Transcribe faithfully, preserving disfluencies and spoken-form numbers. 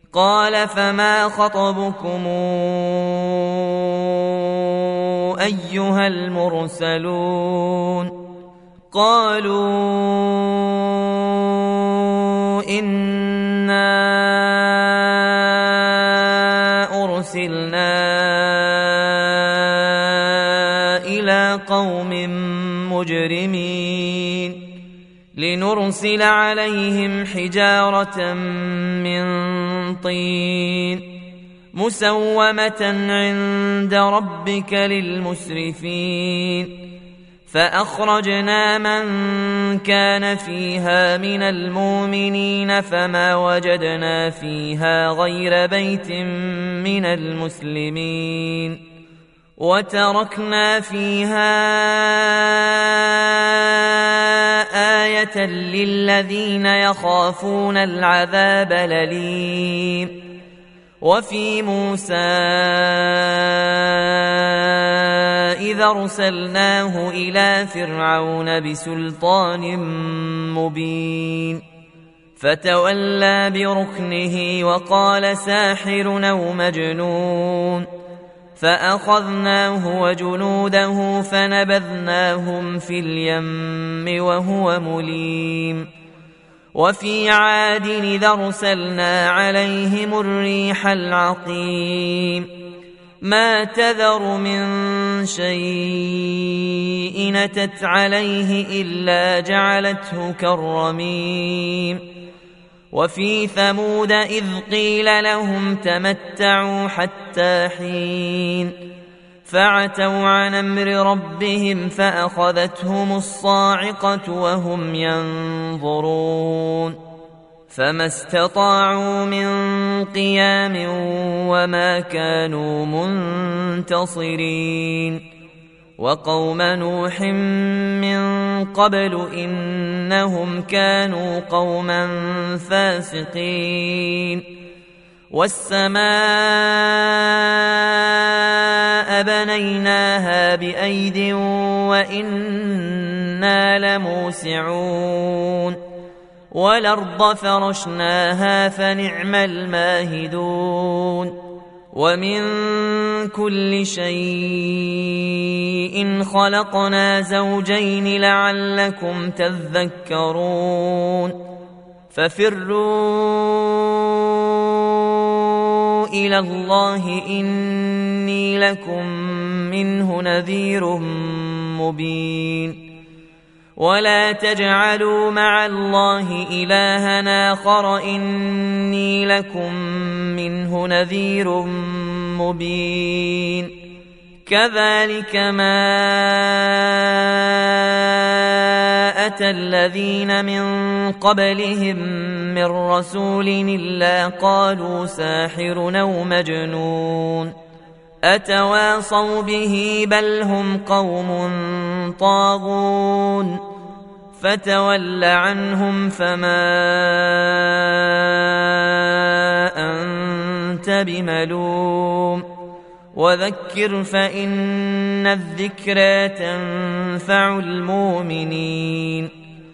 قال فما خطبكم أيها المرسلون قالوا إنا أرسلنا إلى قوم مجرمين لنرسل عليهم حجارة من طين مسومة عند ربك للمسرفين فأخرجنا من كان فيها من المؤمنين فما وجدنا فيها غير بيت من المسلمين وتركنا فيها آية للذين يخافون العذاب الأليم وفي موسى إذا أرسلناه إلى فرعون بسلطان مبين فتولى بركنه وقال ساحر أو مجنون فأخذناه وجنوده فنبذناهم في اليم وهو مليم وفي عاد إذا أرسلنا عليهم الريح العقيم ما تذر من شيء أتت عليه إلا جعلته كالرميم وفي ثمود إذ قيل لهم تمتعوا حتى حين فعتوا عن أمر ربهم فأخذتهم الصاعقة وهم ينظرون فما استطاعوا من قيام وما كانوا منتصرين وقوم نوح من قبل إنهم كانوا قوما فاسقين والسماء بنيناها بأيد وإنا لموسعون والأرض فرشناها فنعم الماهدون ومن كل شيء خلقنا زوجين لعلكم تذكرون ففروا إلى الله إني لكم منه نذير مبين ولا تجعلوا مع الله إلها آخر إني لكم منه نذير مبين كذلك ما أتى الذين من قبلهم من رسول إلا قالوا ساحر أو مجنون أتواصوا به بل هم قوم طاغون فتول عنهم فما أنت بملوم وذكر فإن الذكرى تنفع المؤمنين